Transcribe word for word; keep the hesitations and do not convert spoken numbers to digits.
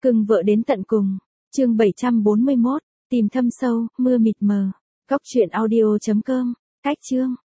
Cưng vợ đến tận cùng. Chương bảy trăm bốn mươi mốt, tìm thâm sâu, mưa mịt mờ. Cóc truyện audio chấm com. Cách chương.